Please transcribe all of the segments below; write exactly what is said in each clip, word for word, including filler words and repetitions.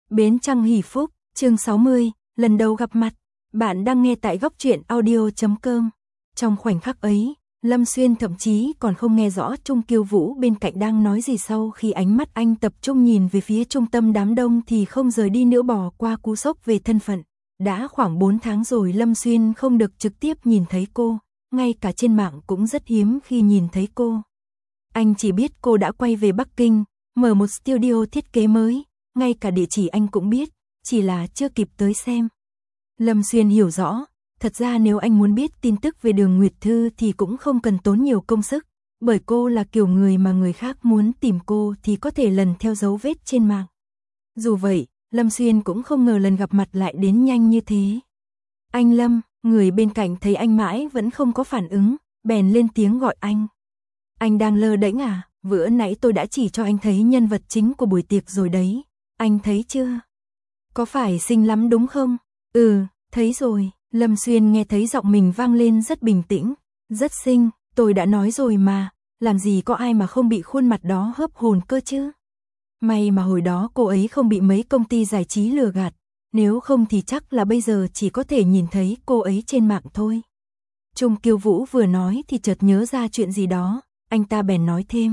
Bến Trăng Hỷ Phúc, chương sáu mươi, lần đầu gặp mặt. Bạn đang nghe tại góc truyện audio chấm com. Trong khoảnh khắc ấy, Lâm Xuyên thậm chí còn không nghe rõ Trung Kiêu Vũ bên cạnh đang nói gì, sau khi ánh mắt anh tập trung nhìn về phía trung tâm đám đông thì không rời đi nữa. Bỏ qua cú sốc về thân phận. Đã khoảng bốn tháng rồi Lâm Xuyên không được trực tiếp nhìn thấy cô, ngay cả trên mạng cũng rất hiếm khi nhìn thấy cô. Anh chỉ biết cô đã quay về Bắc Kinh, mở một studio thiết kế mới, ngay cả địa chỉ anh cũng biết, chỉ là chưa kịp tới xem. Lâm Xuyên hiểu rõ, thật ra nếu anh muốn biết tin tức về Đường Nguyệt Thư thì cũng không cần tốn nhiều công sức, bởi cô là kiểu người mà người khác muốn tìm cô thì có thể lần theo dấu vết trên mạng. Dù vậy, Lâm Xuyên cũng không ngờ lần gặp mặt lại đến nhanh như thế. Anh Lâm, người bên cạnh thấy anh mãi vẫn không có phản ứng, bèn lên tiếng gọi anh. Anh đang lơ đễnh à? Vừa nãy tôi đã chỉ cho anh thấy nhân vật chính của buổi tiệc rồi đấy. Anh thấy chưa? Có phải xinh lắm đúng không? Ừ, thấy rồi. Lâm Xuyên nghe thấy giọng mình vang lên rất bình tĩnh. Rất xinh, tôi đã nói rồi mà. Làm gì có ai mà không bị khuôn mặt đó hớp hồn cơ chứ? May mà hồi đó cô ấy không bị mấy công ty giải trí lừa gạt. Nếu không thì chắc là bây giờ chỉ có thể nhìn thấy cô ấy trên mạng thôi. Trung Kiêu Vũ vừa nói thì chợt nhớ ra chuyện gì đó. Anh ta bèn nói thêm.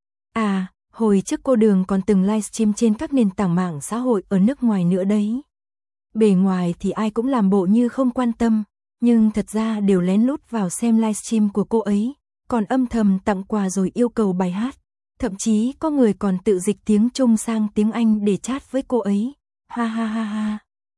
À, hồi trước cô Đường còn từng livestream trên các nền tảng mạng xã hội ở nước ngoài nữa đấy. Bề ngoài thì ai cũng làm bộ như không quan tâm, nhưng thật ra đều lén lút vào xem livestream của cô ấy, còn âm thầm tặng quà rồi yêu cầu bài hát. Thậm chí có người còn tự dịch tiếng Trung sang tiếng Anh để chat với cô ấy. Ha ha ha ha.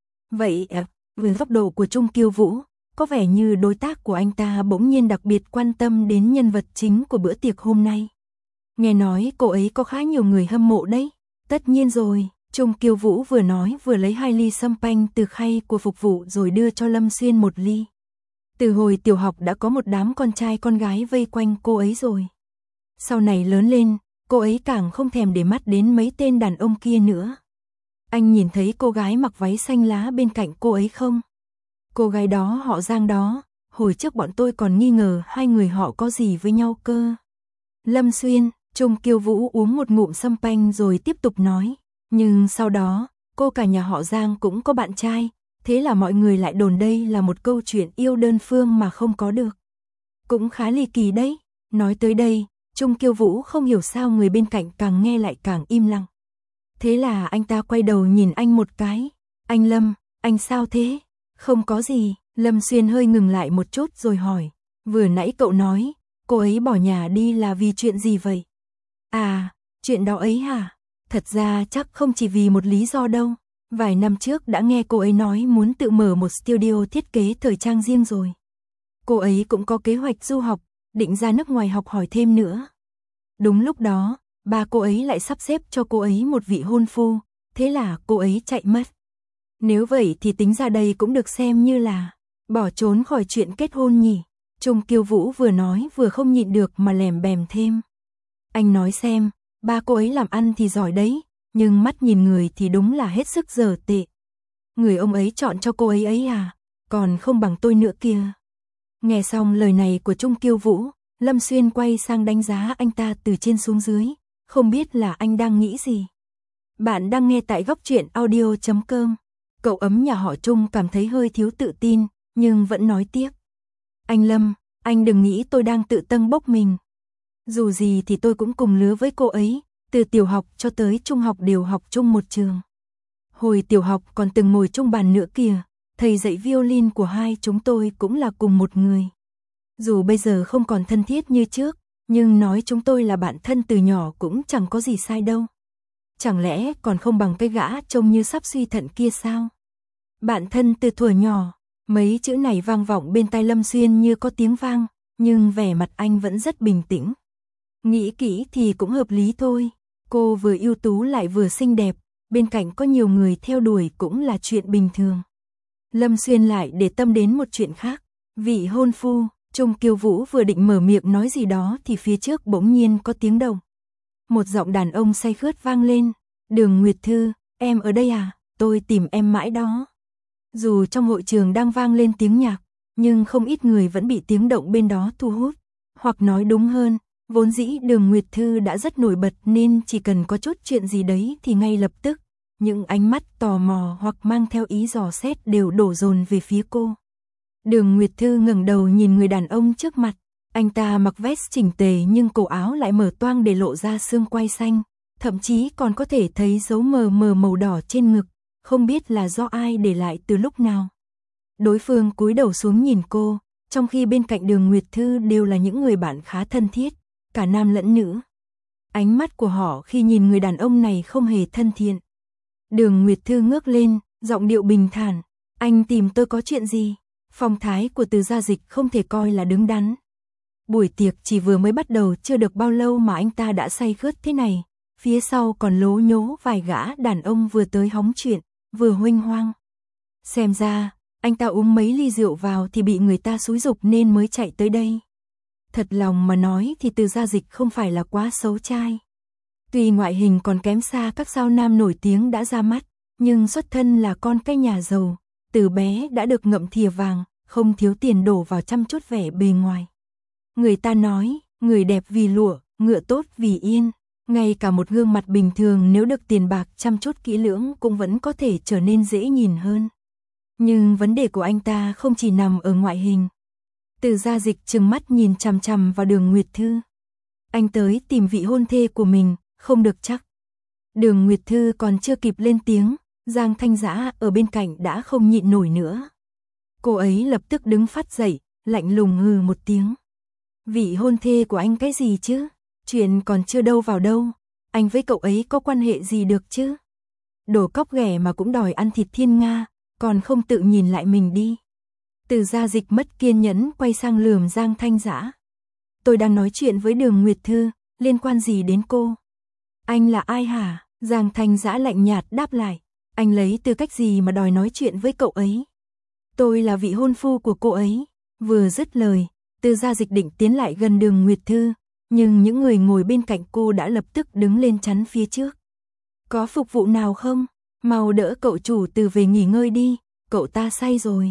Vậy à, với góc độ của Trung Kiêu Vũ, có vẻ như đối tác của anh ta bỗng nhiên đặc biệt quan tâm đến nhân vật chính của bữa tiệc hôm nay. Nghe nói cô ấy có khá nhiều người hâm mộ đấy. Tất nhiên rồi, Trung Kiêu Vũ vừa nói vừa lấy hai ly sâm panh từ khay của phục vụ rồi đưa cho Lâm Xuyên một ly. Từ hồi tiểu học đã có một đám con trai con gái vây quanh cô ấy rồi. Sau này lớn lên, cô ấy càng không thèm để mắt đến mấy tên đàn ông kia nữa. Anh nhìn thấy cô gái mặc váy xanh lá bên cạnh cô ấy không? Cô gái đó họ Giang đó, hồi trước bọn tôi còn nghi ngờ hai người họ có gì với nhau cơ. Lâm Xuyên, Trung Kiêu Vũ uống một ngụm sâm panh rồi tiếp tục nói. Nhưng sau đó, cô cả nhà họ Giang cũng có bạn trai, thế là mọi người lại đồn đây là một câu chuyện yêu đơn phương mà không có được. Cũng khá ly kỳ đấy. Nói tới đây, Trung Kiêu Vũ không hiểu sao người bên cạnh càng nghe lại càng im lặng. Thế là anh ta quay đầu nhìn anh một cái. Anh Lâm, anh sao thế? Không có gì. Lâm Xuyên hơi ngừng lại một chút rồi hỏi. Vừa nãy cậu nói, cô ấy bỏ nhà đi là vì chuyện gì vậy? À, chuyện đó ấy hả? Thật ra chắc không chỉ vì một lý do đâu. Vài năm trước đã nghe cô ấy nói muốn tự mở một studio thiết kế thời trang riêng rồi. Cô ấy cũng có kế hoạch du học, định ra nước ngoài học hỏi thêm nữa. Đúng lúc đó, ba cô ấy lại sắp xếp cho cô ấy một vị hôn phu, thế là cô ấy chạy mất. Nếu vậy thì tính ra đây cũng được xem như là bỏ trốn khỏi chuyện kết hôn nhỉ. Trung Kiêu Vũ vừa nói vừa không nhịn được mà lèm bèm thêm. Anh nói xem, ba cô ấy làm ăn thì giỏi đấy, nhưng mắt nhìn người thì đúng là hết sức dở tệ. Người ông ấy chọn cho cô ấy ấy à, còn không bằng tôi nữa kìa. Nghe xong lời này của Trung Kiêu Vũ, Lâm Xuyên quay sang đánh giá anh ta từ trên xuống dưới, không biết là anh đang nghĩ gì. Bạn đang nghe tại góc truyện audio chấm com. Cậu ấm nhà họ Trung cảm thấy hơi thiếu tự tin, nhưng vẫn nói tiếp. Anh Lâm, anh đừng nghĩ tôi đang tự tâng bốc mình. Dù gì thì tôi cũng cùng lứa với cô ấy, từ tiểu học cho tới trung học đều học chung một trường. Hồi tiểu học còn từng ngồi chung bàn nữa kìa, thầy dạy violin của hai chúng tôi cũng là cùng một người. Dù bây giờ không còn thân thiết như trước, nhưng nói chúng tôi là bạn thân từ nhỏ cũng chẳng có gì sai đâu. Chẳng lẽ còn không bằng cái gã trông như sắp suy thận kia sao? Bạn thân từ thuở nhỏ, mấy chữ này vang vọng bên tai Lâm Xuyên như có tiếng vang, nhưng vẻ mặt anh vẫn rất bình tĩnh. Nghĩ kỹ thì cũng hợp lý thôi, cô vừa ưu tú lại vừa xinh đẹp, bên cạnh có nhiều người theo đuổi cũng là chuyện bình thường. Lâm Xuyên lại để tâm đến một chuyện khác, vị hôn phu. Trung Kiêu Vũ vừa định mở miệng nói gì đó thì phía trước bỗng nhiên có tiếng động. Một giọng đàn ông say khướt vang lên. Đường Nguyệt Thư, em ở đây à? Tôi tìm em mãi đó. Dù trong hội trường đang vang lên tiếng nhạc, nhưng không ít người vẫn bị tiếng động bên đó thu hút. Hoặc nói đúng hơn, vốn dĩ Đường Nguyệt Thư đã rất nổi bật nên chỉ cần có chút chuyện gì đấy thì ngay lập tức, những ánh mắt tò mò hoặc mang theo ý dò xét đều đổ dồn về phía cô. Đường Nguyệt Thư ngẩng đầu nhìn người đàn ông trước mặt, anh ta mặc vest chỉnh tề nhưng cổ áo lại mở toang để lộ ra xương quai xanh, thậm chí còn có thể thấy dấu mờ mờ màu đỏ trên ngực, không biết là do ai để lại từ lúc nào. Đối phương cúi đầu xuống nhìn cô, trong khi bên cạnh Đường Nguyệt Thư đều là những người bạn khá thân thiết, cả nam lẫn nữ. Ánh mắt của họ khi nhìn người đàn ông này không hề thân thiện. Đường Nguyệt Thư ngước lên, giọng điệu bình thản, anh tìm tôi có chuyện gì? Phong thái của Từ Gia Dịch không thể coi là đứng đắn. Buổi tiệc chỉ vừa mới bắt đầu chưa được bao lâu mà anh ta đã say khướt thế này, phía sau còn lố nhố vài gã đàn ông vừa tới hóng chuyện, vừa huênh hoang. Xem ra, anh ta uống mấy ly rượu vào thì bị người ta xúi giục nên mới chạy tới đây. Thật lòng mà nói thì Từ Gia Dịch không phải là quá xấu trai. Tuy ngoại hình còn kém xa các sao nam nổi tiếng đã ra mắt, nhưng xuất thân là con cái nhà giàu, từ bé đã được ngậm thìa vàng, không thiếu tiền đổ vào chăm chút vẻ bề ngoài. Người ta nói, người đẹp vì lụa, ngựa tốt vì yên, ngay cả một gương mặt bình thường nếu được tiền bạc chăm chút kỹ lưỡng cũng vẫn có thể trở nên dễ nhìn hơn. Nhưng vấn đề của anh ta không chỉ nằm ở ngoại hình. Từ Gia Dịch trừng mắt nhìn chằm chằm vào Đường Nguyệt Thư. Anh tới tìm vị hôn thê của mình, không được chắc. Đường Nguyệt Thư còn chưa kịp lên tiếng, Giang Thanh Dã ở bên cạnh đã không nhịn nổi nữa. Cô ấy lập tức đứng phát dậy, lạnh lùng hừ một tiếng. Vị hôn thê của anh cái gì chứ? Chuyện còn chưa đâu vào đâu, anh với cậu ấy có quan hệ gì được chứ? Đồ cóc ghẻ mà cũng đòi ăn thịt thiên nga, còn không tự nhìn lại mình đi. Từ Gia Dịch mất kiên nhẫn quay sang lườm Giang Thanh Dã. Tôi đang nói chuyện với Đường Nguyệt Thư, liên quan gì đến cô? Anh là ai hả? Giang Thanh Dã lạnh nhạt đáp lại. Anh lấy tư cách gì mà đòi nói chuyện với cậu ấy? Tôi là vị hôn phu của cô ấy. Vừa dứt lời, Từ Gia Dịch định tiến lại gần Đường Nguyệt Thư, nhưng những người ngồi bên cạnh cô đã lập tức đứng lên chắn phía trước. Có phục vụ nào không? Mau đỡ cậu chủ Từ về nghỉ ngơi đi, cậu ta say rồi.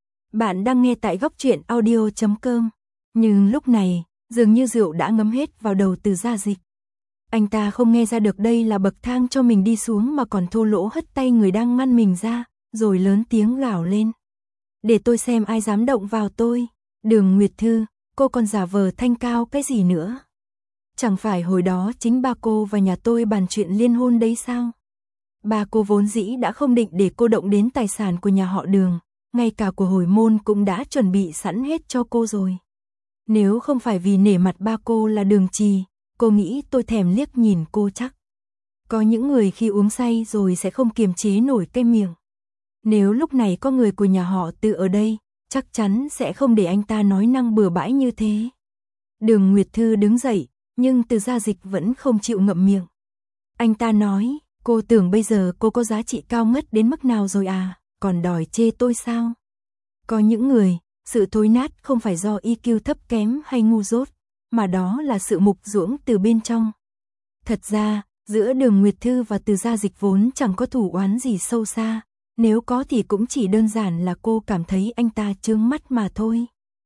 Bạn đang nghe tại góc truyện audio chấm com. Nhưng lúc này, dường như rượu đã ngấm hết vào đầu Từ Gia Dịch. Anh ta không nghe ra được đây là bậc thang cho mình đi xuống mà còn thô lỗ hất tay người đang ngăn mình ra, rồi lớn tiếng gào lên. Để tôi xem ai dám động vào tôi. Đường Nguyệt Thư, cô còn giả vờ thanh cao cái gì nữa? Chẳng phải hồi đó chính ba cô và nhà tôi bàn chuyện liên hôn đấy sao? Ba cô vốn dĩ đã không định để cô động đến tài sản của nhà họ Đường, ngay cả của hồi môn cũng đã chuẩn bị sẵn hết cho cô rồi. Nếu không phải vì nể mặt ba cô là Đường Trì, cô nghĩ tôi thèm liếc nhìn cô chắc. Có những người khi uống say rồi sẽ không kiềm chế nổi cái miệng. Nếu lúc này có người của nhà họ Từ ở đây, chắc chắn sẽ không để anh ta nói năng bừa bãi như thế. Đường Nguyệt Thư đứng dậy, nhưng Từ Gia Dịch vẫn không chịu ngậm miệng. Anh ta nói, cô tưởng bây giờ cô có giá trị cao ngất đến mức nào rồi à, còn đòi chê tôi sao? Có những người, sự thối nát không phải do i kiu thấp kém hay ngu dốt, mà đó là sự mục ruỗng từ bên trong. Thật ra, giữa Đường Nguyệt Thư và Từ Gia Dịch vốn chẳng có thù oán gì sâu xa, nếu có thì cũng chỉ đơn giản là cô cảm thấy anh ta chướng mắt mà thôi.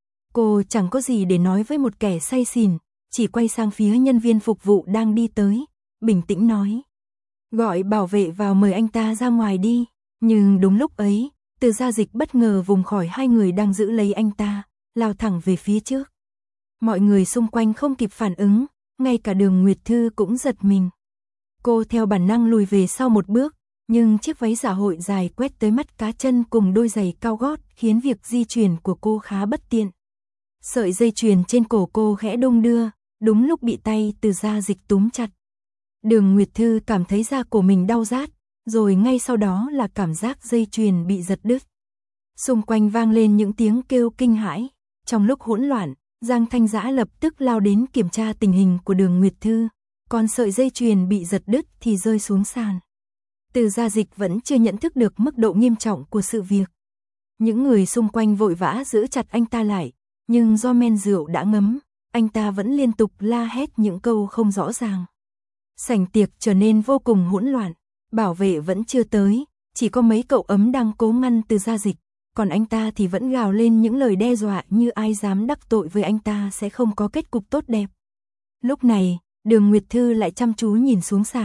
Cô chẳng có gì để nói với một kẻ say xỉn, chỉ quay sang phía nhân viên phục vụ đang đi tới, bình tĩnh nói. Gọi bảo vệ vào mời anh ta ra ngoài đi, nhưng đúng lúc ấy, Từ Gia Dịch bất ngờ vùng khỏi hai người đang giữ lấy anh ta, lao thẳng về phía trước. Mọi người xung quanh không kịp phản ứng, ngay cả Đường Nguyệt Thư cũng giật mình. Cô theo bản năng lùi về sau một bước, nhưng chiếc váy dạ hội dài quét tới mắt cá chân cùng đôi giày cao gót khiến việc di chuyển của cô khá bất tiện. Sợi dây chuyền trên cổ cô khẽ đung đưa, đúng lúc bị tay Từ Gia Dịch túm chặt. Đường Nguyệt Thư cảm thấy da cổ mình đau rát, rồi ngay sau đó là cảm giác dây chuyền bị giật đứt. Xung quanh vang lên những tiếng kêu kinh hãi. Trong lúc hỗn loạn, Giang Thanh Dã lập tức lao đến kiểm tra tình hình của Đường Nguyệt Thư, còn sợi dây chuyền bị giật đứt thì rơi xuống sàn. Từ Gia Dịch vẫn chưa nhận thức được mức độ nghiêm trọng của sự việc. Những người xung quanh vội vã giữ chặt anh ta lại, nhưng do men rượu đã ngấm, anh ta vẫn liên tục la hét những câu không rõ ràng. Sảnh tiệc trở nên vô cùng hỗn loạn, bảo vệ vẫn chưa tới, chỉ có mấy cậu ấm đang cố ngăn Từ Gia Dịch, còn anh ta thì vẫn gào lên những lời đe dọa như ai dám đắc tội với anh ta sẽ không có kết cục tốt đẹp. Lúc này, Đường Nguyệt Thư lại chăm chú nhìn xuống sàn,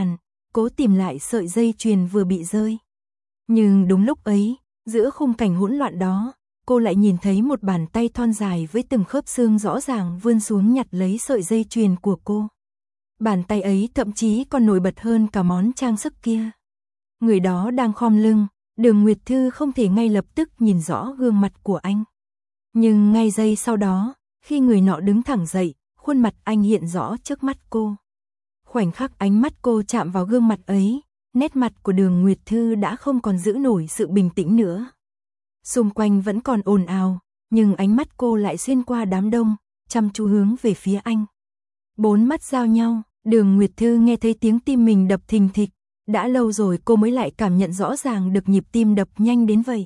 cố tìm lại sợi dây chuyền vừa bị rơi. Nhưng đúng lúc ấy, giữa khung cảnh hỗn loạn đó, cô lại nhìn thấy một bàn tay thon dài với từng khớp xương rõ ràng vươn xuống nhặt lấy sợi dây chuyền của cô. Bàn tay ấy thậm chí còn nổi bật hơn cả món trang sức kia. Người đó đang khom lưng, Đường Nguyệt Thư không thể ngay lập tức nhìn rõ gương mặt của anh. Nhưng ngay giây sau đó, khi người nọ đứng thẳng dậy, khuôn mặt anh hiện rõ trước mắt cô. Khoảnh khắc ánh mắt cô chạm vào gương mặt ấy, nét mặt của Đường Nguyệt Thư đã không còn giữ nổi sự bình tĩnh nữa. Xung quanh vẫn còn ồn ào, nhưng ánh mắt cô lại xuyên qua đám đông, chăm chú hướng về phía anh. Bốn mắt giao nhau, Đường Nguyệt Thư nghe thấy tiếng tim mình đập thình thịch. Đã lâu rồi cô mới lại cảm nhận rõ ràng được nhịp tim đập nhanh đến vậy.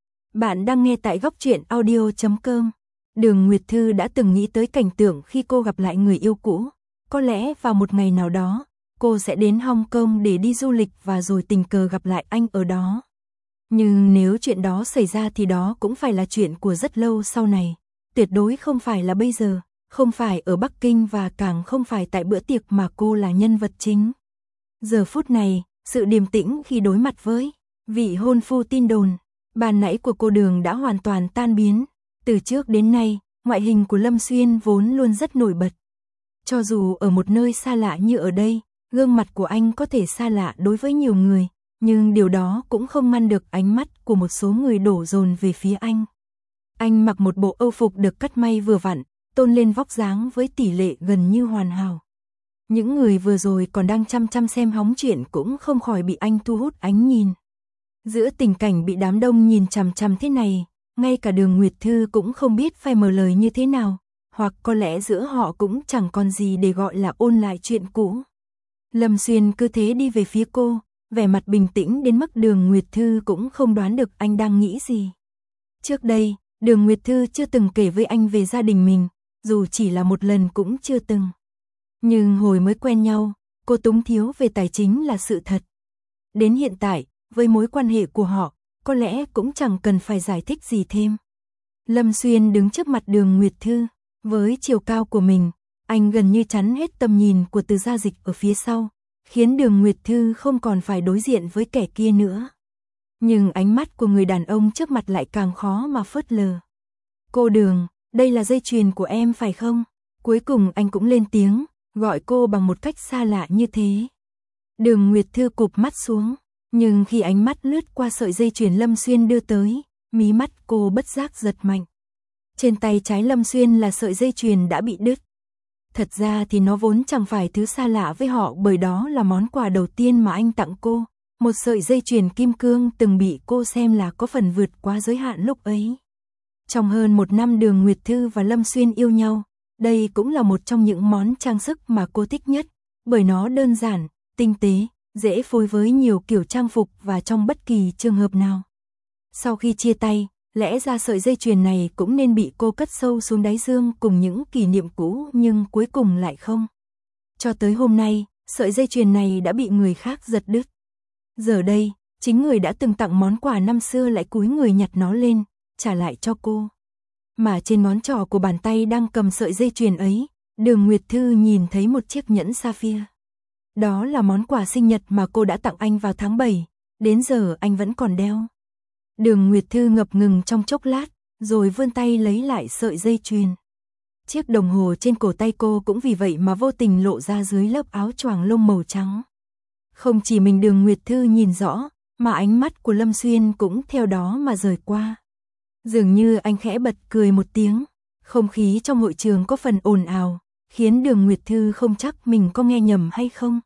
Bạn đang nghe tại góc truyện audio chấm com. Đường Nguyệt Thư đã từng nghĩ tới cảnh tượng khi cô gặp lại người yêu cũ. Có lẽ vào một ngày nào đó, cô sẽ đến Hong Kong để đi du lịch và rồi tình cờ gặp lại anh ở đó. Nhưng nếu chuyện đó xảy ra thì đó cũng phải là chuyện của rất lâu sau này. Tuyệt đối không phải là bây giờ, không phải ở Bắc Kinh và càng không phải tại bữa tiệc mà cô là nhân vật chính. Giờ phút này, sự điềm tĩnh khi đối mặt với vị hôn phu tin đồn, ban nãy của cô Đường đã hoàn toàn tan biến. Từ trước đến nay, ngoại hình của Lâm Xuyên vốn luôn rất nổi bật. Cho dù ở một nơi xa lạ như ở đây, gương mặt của anh có thể xa lạ đối với nhiều người, nhưng điều đó cũng không ngăn được ánh mắt của một số người đổ dồn về phía anh. Anh mặc một bộ âu phục được cắt may vừa vặn, tôn lên vóc dáng với tỷ lệ gần như hoàn hảo. Những người vừa rồi còn đang chăm chăm xem hóng chuyện cũng không khỏi bị anh thu hút ánh nhìn. Giữa tình cảnh bị đám đông nhìn chằm chằm thế này, ngay cả Đường Nguyệt Thư cũng không biết phải mở lời như thế nào, hoặc có lẽ giữa họ cũng chẳng còn gì để gọi là ôn lại chuyện cũ. Lâm Xuyên cứ thế đi về phía cô, vẻ mặt bình tĩnh đến mức Đường Nguyệt Thư cũng không đoán được anh đang nghĩ gì. Trước đây, Đường Nguyệt Thư chưa từng kể với anh về gia đình mình, dù chỉ là một lần cũng chưa từng. Nhưng hồi mới quen nhau, cô túng thiếu về tài chính là sự thật. Đến hiện tại, với mối quan hệ của họ, có lẽ cũng chẳng cần phải giải thích gì thêm. Lâm Xuyên đứng trước mặt Đường Nguyệt Thư, với chiều cao của mình, anh gần như chắn hết tầm nhìn của Từ Gia Dịch ở phía sau, khiến Đường Nguyệt Thư không còn phải đối diện với kẻ kia nữa. Nhưng ánh mắt của người đàn ông trước mặt lại càng khó mà phớt lờ. Cô Đường, đây là dây chuyền của em phải không? Cuối cùng anh cũng lên tiếng, gọi cô bằng một cách xa lạ như thế. Đường Nguyệt Thư cụp mắt xuống, nhưng khi ánh mắt lướt qua sợi dây chuyền Lâm Xuyên đưa tới, mí mắt cô bất giác giật mạnh. Trên tay trái Lâm Xuyên là sợi dây chuyền đã bị đứt. Thật ra thì nó vốn chẳng phải thứ xa lạ với họ, bởi đó là món quà đầu tiên mà anh tặng cô, một sợi dây chuyền kim cương từng bị cô xem là có phần vượt quá giới hạn lúc ấy. Trong hơn một năm Đường Nguyệt Thư và Lâm Xuyên yêu nhau, đây cũng là một trong những món trang sức mà cô thích nhất, bởi nó đơn giản, tinh tế, dễ phối với nhiều kiểu trang phục và trong bất kỳ trường hợp nào. Sau khi chia tay, lẽ ra sợi dây chuyền này cũng nên bị cô cất sâu xuống đáy dương cùng những kỷ niệm cũ, nhưng cuối cùng lại không. Cho tới hôm nay, sợi dây chuyền này đã bị người khác giật đứt. Giờ đây, chính người đã từng tặng món quà năm xưa lại cúi người nhặt nó lên, trả lại cho cô. Mà trên ngón trỏ của bàn tay đang cầm sợi dây chuyền ấy, Đường Nguyệt Thư nhìn thấy một chiếc nhẫn sapphire. Đó là món quà sinh nhật mà cô đã tặng anh vào tháng bảy, đến giờ anh vẫn còn đeo. Đường Nguyệt Thư ngập ngừng trong chốc lát, rồi vươn tay lấy lại sợi dây chuyền. Chiếc đồng hồ trên cổ tay cô cũng vì vậy mà vô tình lộ ra dưới lớp áo choàng lông màu trắng. Không chỉ mình Đường Nguyệt Thư nhìn rõ, mà ánh mắt của Lâm Xuyên cũng theo đó mà rời qua. Dường như anh khẽ bật cười một tiếng, không khí trong hội trường có phần ồn ào, khiến Đường Nguyệt Thư không chắc mình có nghe nhầm hay không.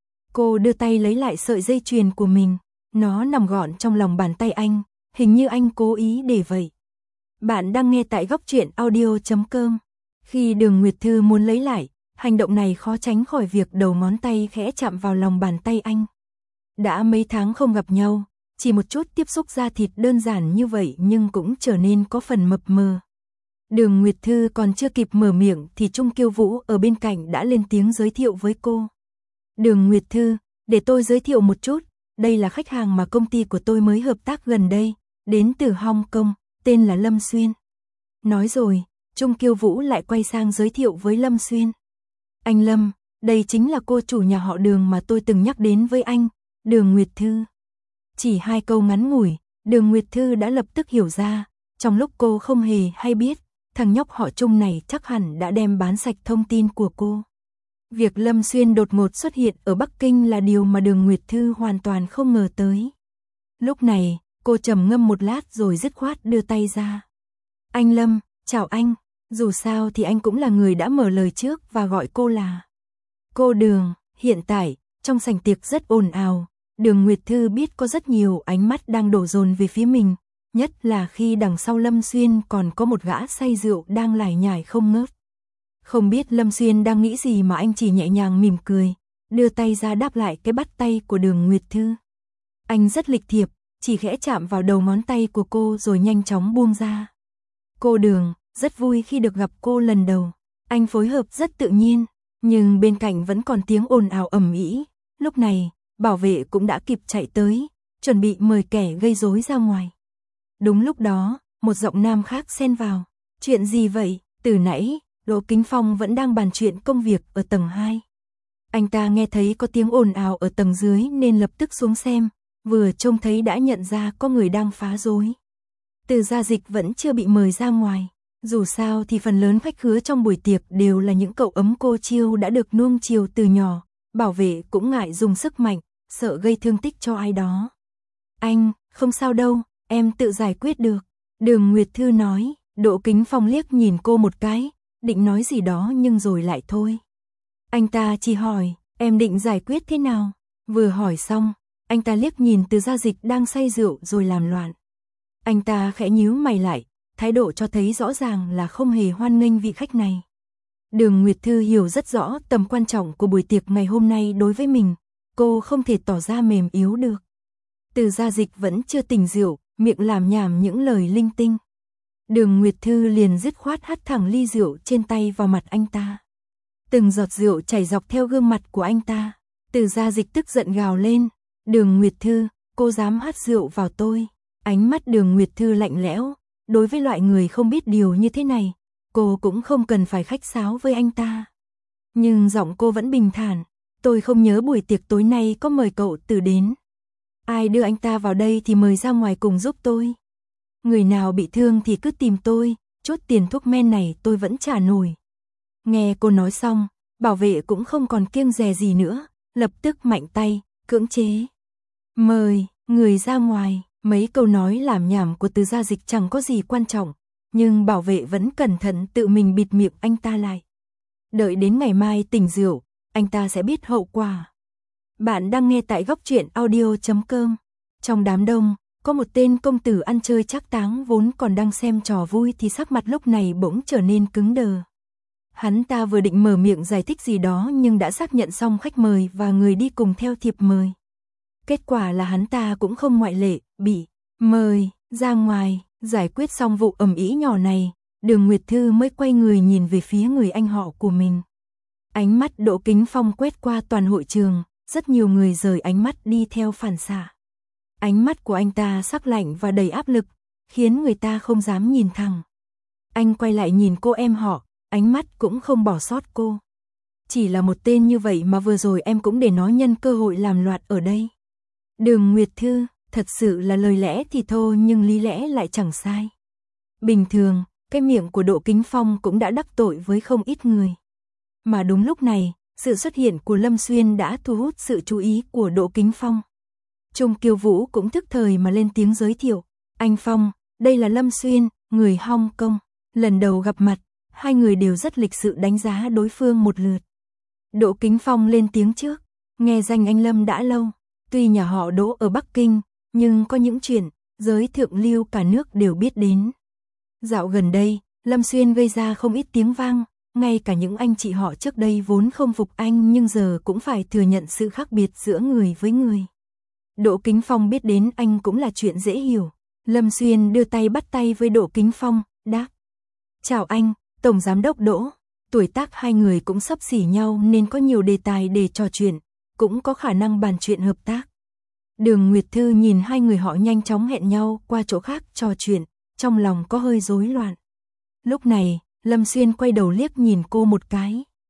Cô đưa tay lấy lại sợi dây chuyền của mình, nó nằm gọn trong lòng bàn tay anh, hình như anh cố ý để vậy. Bạn đang nghe tại góc truyện audio chấm com. Khi Đường Nguyệt Thư muốn lấy lại, hành động này khó tránh khỏi việc đầu ngón tay khẽ chạm vào lòng bàn tay anh. Đã mấy tháng không gặp nhau, chỉ một chút tiếp xúc da thịt đơn giản như vậy nhưng cũng trở nên có phần mập mờ. Đường Nguyệt Thư còn chưa kịp mở miệng thì Trung Kiêu Vũ ở bên cạnh đã lên tiếng giới thiệu với cô. Đường Nguyệt Thư, để tôi giới thiệu một chút, đây là khách hàng mà công ty của tôi mới hợp tác gần đây, đến từ Hong Kong, tên là Lâm Xuyên. Nói rồi, Trung Kiêu Vũ lại quay sang giới thiệu với Lâm Xuyên. Anh Lâm, đây chính là cô chủ nhà họ Đường mà tôi từng nhắc đến với anh, Đường Nguyệt Thư. Chỉ hai câu ngắn ngủi, Đường Nguyệt Thư đã lập tức hiểu ra, trong lúc cô không hề hay biết, thằng nhóc họ Trung này chắc hẳn đã đem bán sạch thông tin của cô. Việc Lâm Xuyên đột ngột xuất hiện ở Bắc Kinh là điều mà Đường Nguyệt Thư hoàn toàn không ngờ tới. Lúc này, cô trầm ngâm một lát rồi dứt khoát đưa tay ra. Anh Lâm, chào anh, dù sao thì anh cũng là người đã mở lời trước và gọi cô là cô Đường. Hiện tại, trong sảnh tiệc rất ồn ào, Đường Nguyệt Thư biết có rất nhiều ánh mắt đang đổ dồn về phía mình, nhất là khi đằng sau Lâm Xuyên còn có một gã say rượu đang lải nhải không ngớt. Không biết Lâm Xuyên đang nghĩ gì mà anh chỉ nhẹ nhàng mỉm cười, đưa tay ra đáp lại cái bắt tay của Đường Nguyệt Thư. Anh rất lịch thiệp, chỉ khẽ chạm vào đầu ngón tay của cô rồi nhanh chóng buông ra. Cô Đường, rất vui khi được gặp cô lần đầu. Anh phối hợp rất tự nhiên, nhưng bên cạnh vẫn còn tiếng ồn ào ầm ĩ. Lúc này, bảo vệ cũng đã kịp chạy tới, chuẩn bị mời kẻ gây rối ra ngoài. Đúng lúc đó, một giọng nam khác xen vào. Chuyện gì vậy? Từ nãy, Đỗ Kính Phong vẫn đang bàn chuyện công việc ở tầng hai. Anh ta nghe thấy có tiếng ồn ào ở tầng dưới nên lập tức xuống xem, vừa trông thấy đã nhận ra có người đang phá rối. Từ Gia Dịch vẫn chưa bị mời ra ngoài. Dù sao thì phần lớn khách khứa trong buổi tiệc đều là những cậu ấm cô chiêu đã được nuông chiều từ nhỏ, bảo vệ cũng ngại dùng sức mạnh, sợ gây thương tích cho ai đó. Anh, không sao đâu, em tự giải quyết được. Đường Nguyệt Thư nói. Đỗ Kính Phong liếc nhìn cô một cái, định nói gì đó nhưng rồi lại thôi. Anh ta chỉ hỏi, em định giải quyết thế nào? Vừa hỏi xong, anh ta liếc nhìn Từ Gia Dịch đang say rượu rồi làm loạn. Anh ta khẽ nhíu mày lại, thái độ cho thấy rõ ràng là không hề hoan nghênh vị khách này. Đường Nguyệt Thư hiểu rất rõ tầm quan trọng của buổi tiệc ngày hôm nay đối với mình, cô không thể tỏ ra mềm yếu được. Từ Gia Dịch vẫn chưa tỉnh rượu, miệng làm nhảm những lời linh tinh. Đường Nguyệt Thư liền dứt khoát hắt thẳng ly rượu trên tay vào mặt anh ta. Từng giọt rượu chảy dọc theo gương mặt của anh ta. Từ Gia Dịch tức giận gào lên, Đường Nguyệt Thư, cô dám hắt rượu vào tôi. Ánh mắt Đường Nguyệt Thư lạnh lẽo, đối với loại người không biết điều như thế này, cô cũng không cần phải khách sáo với anh ta. Nhưng giọng cô vẫn bình thản, tôi không nhớ buổi tiệc tối nay có mời cậu Từ đến. Ai đưa anh ta vào đây thì mời ra ngoài cùng giúp tôi. Người nào bị thương thì cứ tìm tôi, chốt tiền thuốc men này tôi vẫn trả nổi. Nghe cô nói xong, bảo vệ cũng không còn kiêng dè gì nữa, lập tức mạnh tay, cưỡng chế. Mời, người ra ngoài. Mấy câu nói làm nhảm của Từ Gia Dịch chẳng có gì quan trọng, nhưng bảo vệ vẫn cẩn thận tự mình bịt miệng anh ta lại. Đợi đến ngày mai tỉnh rượu, anh ta sẽ biết hậu quả. Bạn đang nghe tại góc truyện audio chấm com. Trong đám đông, có một tên công tử ăn chơi trác táng vốn còn đang xem trò vui thì sắc mặt lúc này bỗng trở nên cứng đờ. Hắn ta vừa định mở miệng giải thích gì đó nhưng đã xác nhận xong khách mời và người đi cùng theo thiệp mời. Kết quả là hắn ta cũng không ngoại lệ, bị mời ra ngoài. Giải quyết xong vụ ầm ĩ nhỏ này, Đường Nguyệt Thư mới quay người nhìn về phía người anh họ của mình. Ánh mắt Đỗ Kính Phong quét qua toàn hội trường, rất nhiều người rời ánh mắt đi theo phản xạ. Ánh mắt của anh ta sắc lạnh và đầy áp lực, khiến người ta không dám nhìn thẳng. Anh quay lại nhìn cô em họ, ánh mắt cũng không bỏ sót cô. Chỉ là một tên như vậy mà vừa rồi em cũng để nó nhân cơ hội làm loạn ở đây. Đường Nguyệt Thư, thật sự là lời lẽ thì thô nhưng lý lẽ lại chẳng sai. Bình thường, cái miệng của Đỗ Kính Phong cũng đã đắc tội với không ít người. Mà đúng lúc này, sự xuất hiện của Lâm Xuyên đã thu hút sự chú ý của Đỗ Kính Phong. Trung Kiêu Vũ cũng thức thời mà lên tiếng giới thiệu. Anh Phong, đây là Lâm Xuyên, người Hong Kong. Lần đầu gặp mặt, hai người đều rất lịch sự đánh giá đối phương một lượt. Đỗ Kính Phong lên tiếng trước. Nghe danh anh Lâm đã lâu. Tuy nhà họ Đỗ ở Bắc Kinh, nhưng có những chuyện, giới thượng lưu cả nước đều biết đến. Dạo gần đây, Lâm Xuyên gây ra không ít tiếng vang, ngay cả những anh chị họ trước đây vốn không phục anh nhưng giờ cũng phải thừa nhận sự khác biệt giữa người với người. Đỗ Kính Phong biết đến anh cũng là chuyện dễ hiểu. Lâm Xuyên đưa tay bắt tay với Đỗ Kính Phong, đáp. Chào anh, Tổng Giám đốc Đỗ. Tuổi tác hai người cũng xấp xỉ nhau nên có nhiều đề tài để trò chuyện, cũng có khả năng bàn chuyện hợp tác. Đường Nguyệt Thư nhìn hai người họ nhanh chóng hẹn nhau qua chỗ khác trò chuyện, trong lòng có hơi rối loạn. Lúc này, Lâm Xuyên quay đầu liếc nhìn cô một cái.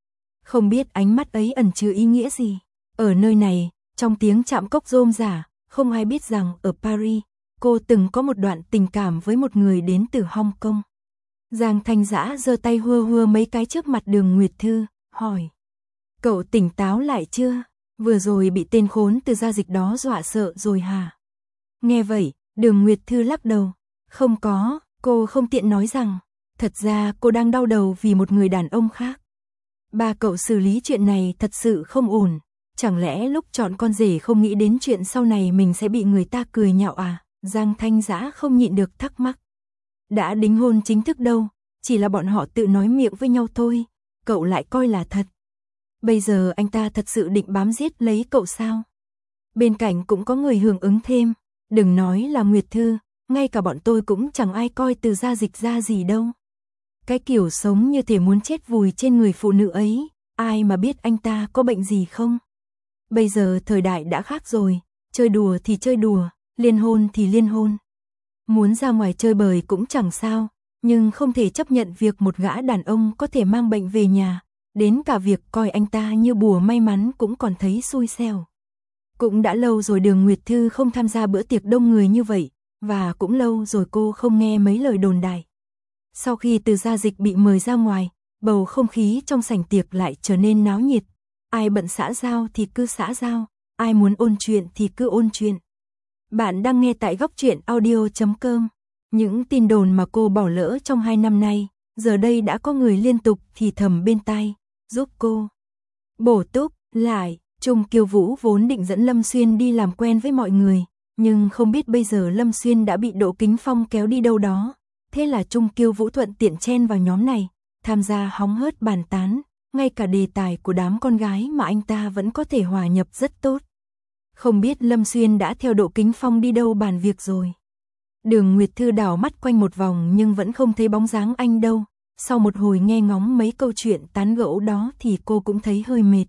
Không biết ánh mắt ấy ẩn chứa ý nghĩa gì. Ở nơi này, trong tiếng chạm cốc rôm rả, không ai biết rằng ở Paris, cô từng có một đoạn tình cảm với một người đến từ Hong Kong. Giang Thanh Dã giơ tay hua hua mấy cái trước mặt Đường Nguyệt Thư, hỏi. Cậu tỉnh táo lại chưa? Vừa rồi bị tên khốn từ gia dịch đó dọa sợ rồi hả? Nghe vậy, Đường Nguyệt Thư lắc đầu. Không có, cô không tiện nói rằng. Thật ra cô đang đau đầu vì một người đàn ông khác. Ba cậu xử lý chuyện này thật sự không ổn. Chẳng lẽ lúc chọn con rể không nghĩ đến chuyện sau này mình sẽ bị người ta cười nhạo à? Giang Thanh Dã không nhịn được thắc mắc. Đã đính hôn chính thức đâu, chỉ là bọn họ tự nói miệng với nhau thôi, cậu lại coi là thật. Bây giờ anh ta thật sự định bám giết lấy cậu sao? Bên cạnh cũng có người hưởng ứng thêm, đừng nói là Nguyệt Thư, ngay cả bọn tôi cũng chẳng ai coi từ gia dịch ra gì đâu. Cái kiểu sống như thể muốn chết vùi trên người phụ nữ ấy, ai mà biết anh ta có bệnh gì không? Bây giờ thời đại đã khác rồi, chơi đùa thì chơi đùa, liên hôn thì liên hôn. Muốn ra ngoài chơi bời cũng chẳng sao, nhưng không thể chấp nhận việc một gã đàn ông có thể mang bệnh về nhà, đến cả việc coi anh ta như bùa may mắn cũng còn thấy xui xẻo. Cũng đã lâu rồi Đường Nguyệt Thư không tham gia bữa tiệc đông người như vậy, và cũng lâu rồi cô không nghe mấy lời đồn đại. Sau khi Từ Gia Dịch bị mời ra ngoài, bầu không khí trong sảnh tiệc lại trở nên náo nhiệt. Ai bận xã giao thì cứ xã giao, ai muốn ôn chuyện thì cứ ôn chuyện. Bạn đang nghe tại góc truyện audio chấm com. Những tin đồn mà cô bỏ lỡ trong hai năm nay, giờ đây đã có người liên tục thì thầm bên tai, giúp cô bổ túc lại. Trung Kiêu Vũ vốn định dẫn Lâm Xuyên đi làm quen với mọi người, nhưng không biết bây giờ Lâm Xuyên đã bị Đỗ Kính Phong kéo đi đâu đó. Thế là Trung Kiêu Vũ thuận tiện chen vào nhóm này, tham gia hóng hớt bàn tán, ngay cả đề tài của đám con gái mà anh ta vẫn có thể hòa nhập rất tốt. Không biết Lâm Xuyên đã theo Đỗ Kính Phong đi đâu bàn việc rồi. Đường Nguyệt Thư đảo mắt quanh một vòng nhưng vẫn không thấy bóng dáng anh đâu. Sau một hồi nghe ngóng mấy câu chuyện tán gẫu đó thì cô cũng thấy hơi mệt.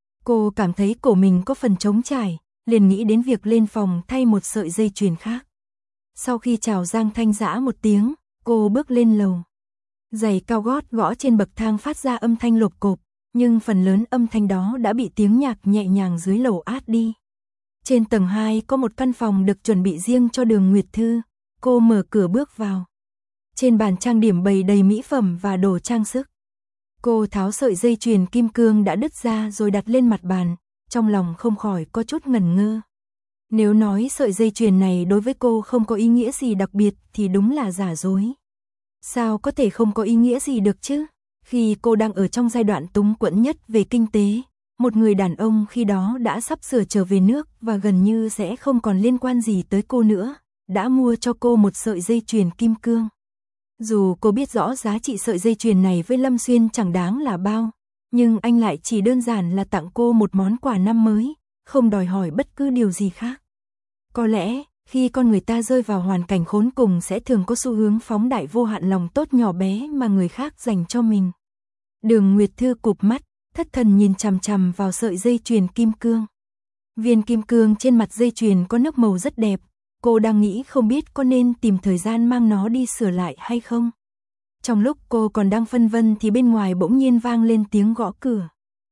Cô cảm thấy cổ mình có phần trống trải, liền nghĩ đến việc lên phòng thay một sợi dây chuyền khác. Sau khi chào Giang Thanh Dã một tiếng, cô bước lên lầu. Giày cao gót gõ trên bậc thang phát ra âm thanh lộp cộp, nhưng phần lớn âm thanh đó đã bị tiếng nhạc nhẹ nhàng dưới lầu át đi. Trên tầng hai có một căn phòng được chuẩn bị riêng cho Đường Nguyệt Thư, cô mở cửa bước vào. Trên bàn trang điểm bày đầy mỹ phẩm và đồ trang sức. Cô tháo sợi dây chuyền kim cương đã đứt ra rồi đặt lên mặt bàn, trong lòng không khỏi có chút ngẩn ngơ. Nếu nói sợi dây chuyền này đối với cô không có ý nghĩa gì đặc biệt thì đúng là giả dối. Sao có thể không có ý nghĩa gì được chứ? Khi cô đang ở trong giai đoạn túng quẫn nhất về kinh tế, một người đàn ông khi đó đã sắp sửa trở về nước và gần như sẽ không còn liên quan gì tới cô nữa, đã mua cho cô một sợi dây chuyền kim cương. Dù cô biết rõ giá trị sợi dây chuyền này với Lâm Xuyên chẳng đáng là bao, nhưng anh lại chỉ đơn giản là tặng cô một món quà năm mới, không đòi hỏi bất cứ điều gì khác. Có lẽ, khi con người ta rơi vào hoàn cảnh khốn cùng sẽ thường có xu hướng phóng đại vô hạn lòng tốt nhỏ bé mà người khác dành cho mình. Đường Nguyệt Thư cụp mắt, thất thần nhìn chằm chằm vào sợi dây chuyền kim cương. Viên kim cương trên mặt dây chuyền có nước màu rất đẹp, cô đang nghĩ không biết có nên tìm thời gian mang nó đi sửa lại hay không. Trong lúc cô còn đang phân vân thì bên ngoài bỗng nhiên vang lên tiếng gõ cửa.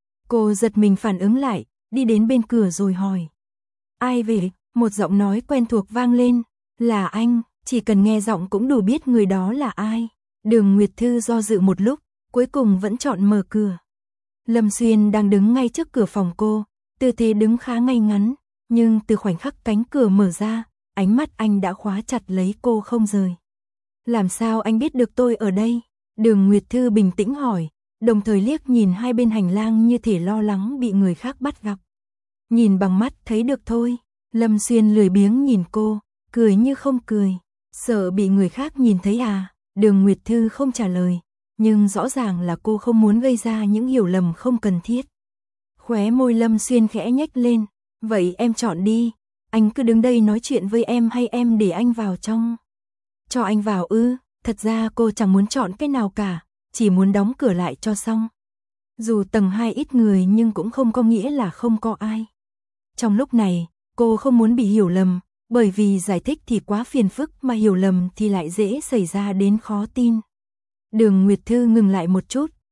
Cô giật mình phản ứng lại, đi đến bên cửa rồi hỏi. Ai về? Một giọng nói quen thuộc vang lên. Là anh, chỉ cần nghe giọng cũng đủ biết người đó là ai. Đường Nguyệt Thư do dự một lúc, cuối cùng vẫn chọn mở cửa. Lâm Xuyên đang đứng ngay trước cửa phòng cô, tư thế đứng khá ngay ngắn, nhưng từ khoảnh khắc cánh cửa mở ra, ánh mắt anh đã khóa chặt lấy cô không rời. Làm sao anh biết được tôi ở đây? Đường Nguyệt Thư bình tĩnh hỏi, đồng thời liếc nhìn hai bên hành lang như thể lo lắng bị người khác bắt gặp. Nhìn bằng mắt thấy được thôi. Lâm Xuyên lười biếng nhìn cô, cười như không cười. Sợ bị người khác nhìn thấy à? Đường Nguyệt Thư không trả lời, nhưng rõ ràng là cô không muốn gây ra những hiểu lầm không cần thiết. Khóe môi Lâm Xuyên khẽ nhếch lên. Vậy em chọn đi, anh cứ đứng đây nói chuyện với em hay em để anh vào trong? Cho anh vào ư? Thật ra cô chẳng muốn chọn cái nào cả, chỉ muốn đóng cửa lại cho xong. Dù tầng hai ít người nhưng cũng không có nghĩa là không có ai. Trong lúc này, cô không muốn bị hiểu lầm, bởi vì giải thích thì quá phiền phức mà hiểu lầm thì lại dễ xảy ra đến khó tin. Đường Nguyệt Thư ngừng lại một chút,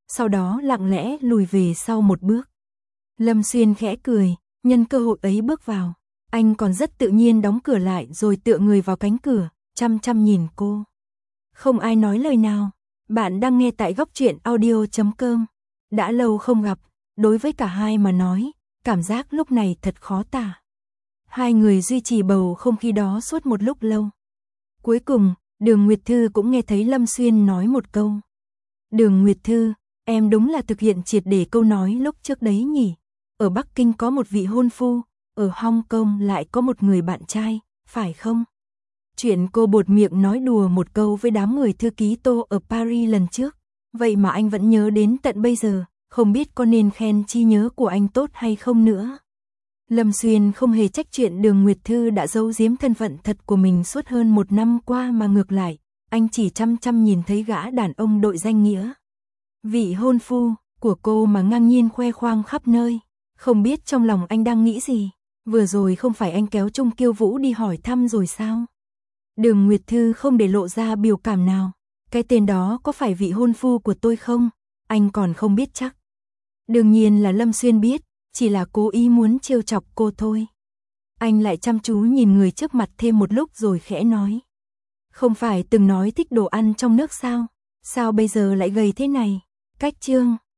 sau đó lặng lẽ lùi về sau một bước. Lâm Xuyên khẽ cười, nhân cơ hội ấy bước vào. Anh còn rất tự nhiên đóng cửa lại rồi tựa người vào cánh cửa, chăm chăm nhìn cô. Không ai nói lời nào. Bạn đang nghe tại góc truyện audio chấm com. Đã lâu không gặp, đối với cả hai mà nói, cảm giác lúc này thật khó tả. Hai người duy trì bầu không khí đó suốt một lúc lâu. Cuối cùng, Đường Nguyệt Thư cũng nghe thấy Lâm Xuyên nói một câu. Đường Nguyệt Thư, em đúng là thực hiện triệt để câu nói lúc trước đấy nhỉ. Ở Bắc Kinh có một vị hôn phu, ở Hong Kong lại có một người bạn trai, phải không? Chuyện cô bột miệng nói đùa một câu với đám người thư ký Tô ở Paris lần trước. Vậy mà anh vẫn nhớ đến tận bây giờ, không biết có nên khen chi nhớ của anh tốt hay không nữa. Lâm Xuyên không hề trách chuyện Đường Nguyệt Thư đã giấu giếm thân phận thật của mình suốt hơn một năm qua mà ngược lại, anh chỉ chăm chăm nhìn thấy gã đàn ông đội danh nghĩa. Vị hôn phu của cô mà ngang nhiên khoe khoang khắp nơi, không biết trong lòng anh đang nghĩ gì. Vừa rồi không phải anh kéo Trung Kiêu Vũ đi hỏi thăm rồi sao? Đường Nguyệt Thư không để lộ ra biểu cảm nào. Cái tên đó có phải vị hôn phu của tôi không? Anh còn không biết chắc. Đương nhiên là Lâm Xuyên biết, chỉ là cố ý muốn trêu chọc cô thôi. Anh lại chăm chú nhìn người trước mặt thêm một lúc rồi khẽ nói. Không phải từng nói thích đồ ăn trong nước sao? Sao bây giờ lại gầy thế này? Cách chương